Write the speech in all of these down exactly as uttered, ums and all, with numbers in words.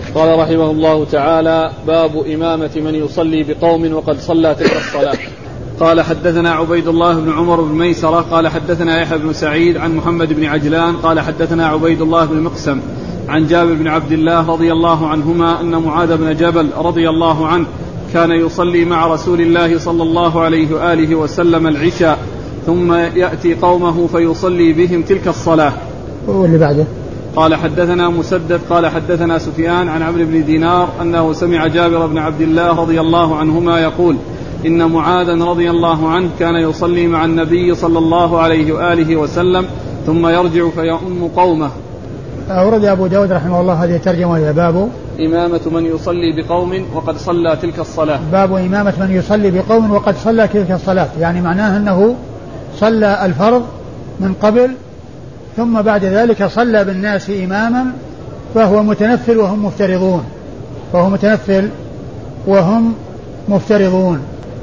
قال رحمه الله تعالى: باب إمامة من يصلي بقوم وقد صلى تلك الصلاة. قال حدثنا عبيد الله بن عمر بن ميسرة قال حدثنا يحيى بن سعيد عن محمد بن عجلان قال حدثنا عبيد الله بن مقسم عن جابر بن عبد الله رضي الله عنهما أن معاذ بن جبل رضي الله عنه كان يصلي مع رسول الله صلى الله عليه وآله وسلم العشاء ثم يأتي قومه فيصلي بهم تلك الصلاة. واللي بعده قال حدثنا مسدد قال حدثنا سفيان عن عمرو بن دينار أنه سمع جابر بن عبد الله رضي الله عنهما يقول: إن معاذا رضي الله عنه كان يصلي مع النبي صلى الله عليه وآله وسلم ثم يرجع فيؤم قومه. أورد أبو داود رحمه الله هذه الترجمة: يا باب إمامة من يصلي بقوم وقد صلى تلك الصلاة. باب إمامة من يصلي بقوم وقد صلى تلك الصلاة، يعني معناه أنه صلى الفرض من قبل ثم بعد ذلك صلى بالناس إماما فهو متنفل وهم مفترضون فهو متنفل وهم مفترضون.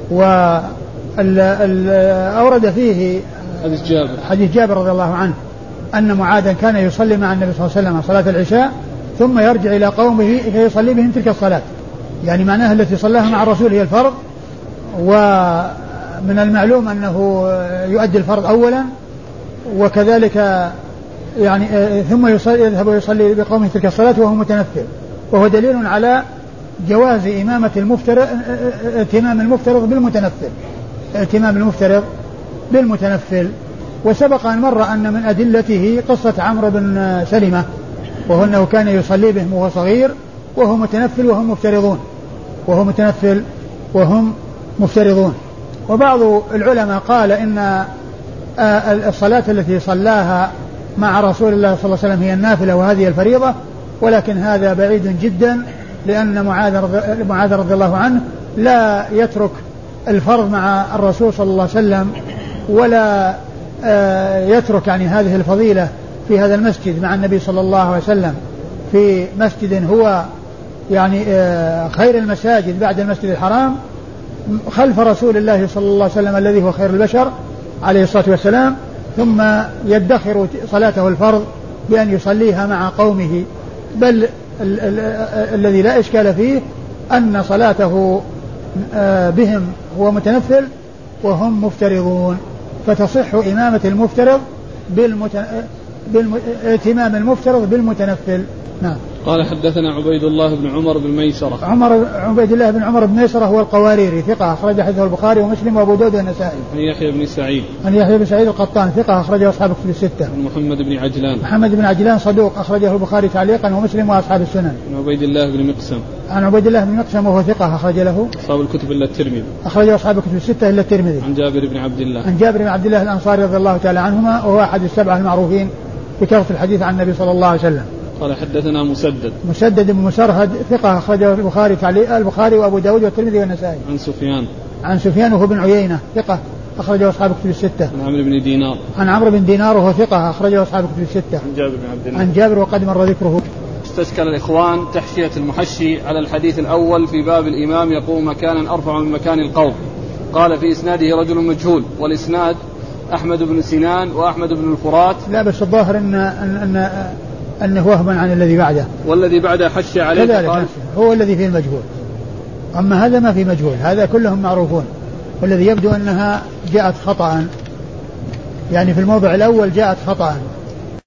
وأورد فيه حديث جابر حديث جابر رضي الله عنه أن معاذا كان يصلي مع النبي صلى الله عليه وسلم صلاة العشاء ثم يرجع إلى قومه فيصلي بهم تلك الصلاة، يعني معناها التي صلاها مع الرسول هي الفرض، ومن المعلوم أنه يؤدي الفرض أولا وكذلك يعني ثم يصلي يذهب ويصلي بقومه تلك الصلاة وهو متنفل، وهو دليل على جواز إمامة المفترض ائتمام المفترض بالمتنفل ائتمام المفترض بالمتنفل. وسبق أن مر أن من أدلته قصة عمرو بن سلمة، وهو أنه كان يصلي بهم وهو صغير وهو متنفل وهم مفترضون وهو متنفل وهم مفترضون. وبعض العلماء قال إن الصلاة التي صلاها مع رسول الله صلى الله عليه وسلم هي النافلة وهذه الفريضة، ولكن هذا بعيد جدا، لأن معاذ رضي الله عنه لا يترك الفرض مع الرسول صلى الله عليه وسلم ولا يترك يعني هذه الفضيلة في هذا المسجد مع النبي صلى الله عليه وسلم في مسجد هو يعني خير المساجد بعد المسجد الحرام خلف رسول الله صلى الله عليه وسلم الذي هو خير البشر عليه الصلاة والسلام، ثم يدخر صلاته الفرض بأن يصليها مع قومه. بل ال- ال- الذي لا إشكال فيه أن صلاته بهم هو متنفل وهم مفترضون، فتصح إمامة المفترض بالمت... بالم... ائتمام المفترض بالمتنفل. نعم. قال حدثنا عبيد الله بن عمر بن ميسرة. عمر عبيد الله بن عمر بن ميسرة هو القواريري ثقة أخرج حديثه البخاري ومسلم وأبو داود والنسائي. عن يحيى بن سعيد. عن يحيى بن سعيد القطان ثقة أخرجه أصحاب الكتب الستة. عن محمد بن عجلان. محمد بن عجلان صدوق أخرجه البخاري تعليقا ومسلم وأصحاب السنن. عن عبيد الله بن مقسم. عن عبيد الله بن مقسم وهو ثقة أخرج له أصحاب الكتب إلا الترمذي. أخرجه أصحاب الكتب الستة إلا الترمذي. عن جابر بن عبد الله. عن جابر بن عبد الله الأنصاري رضي الله تعالى عنهما وهو أحد السبعة المعروفين بكثرة الحديث عن النبي صلى الله عليه وسلم. قال حدثنا مسدد. مسدد بن مسرهد ثقة أخرجه البخاري تعليق البخاري وأبو داود والترمذي والنسائي. عن سفيان. عن سفيان وهو بن عيينة ثقة أخرجه أصحاب الكتب الستة. عن عمرو بن دينار. عن عمرو بن دينار وهو ثقة أخرجه أصحاب الكتب الستة. عن جابر بن عبد الله. عن جابر وقد مر ذكره. استشكل الإخوان تحشية المحشي على الحديث الأول في باب الإمام يقوم مكانا أرفع من مكان القوم. قال في إسناده رجل مجهول، والإسناد أحمد بن سنان وأحمد بن الفرات. لا بس الظاهر أن أن أن أنه وهم عن الذي بعده، والذي بعده حشي عليه كذلك هو الذي فيه المجهول، أما هذا ما فيه مجهول، هذا كلهم معروفون. والذي يبدو أنها جاءت خطأ، يعني في الموضع الأول جاءت خطأ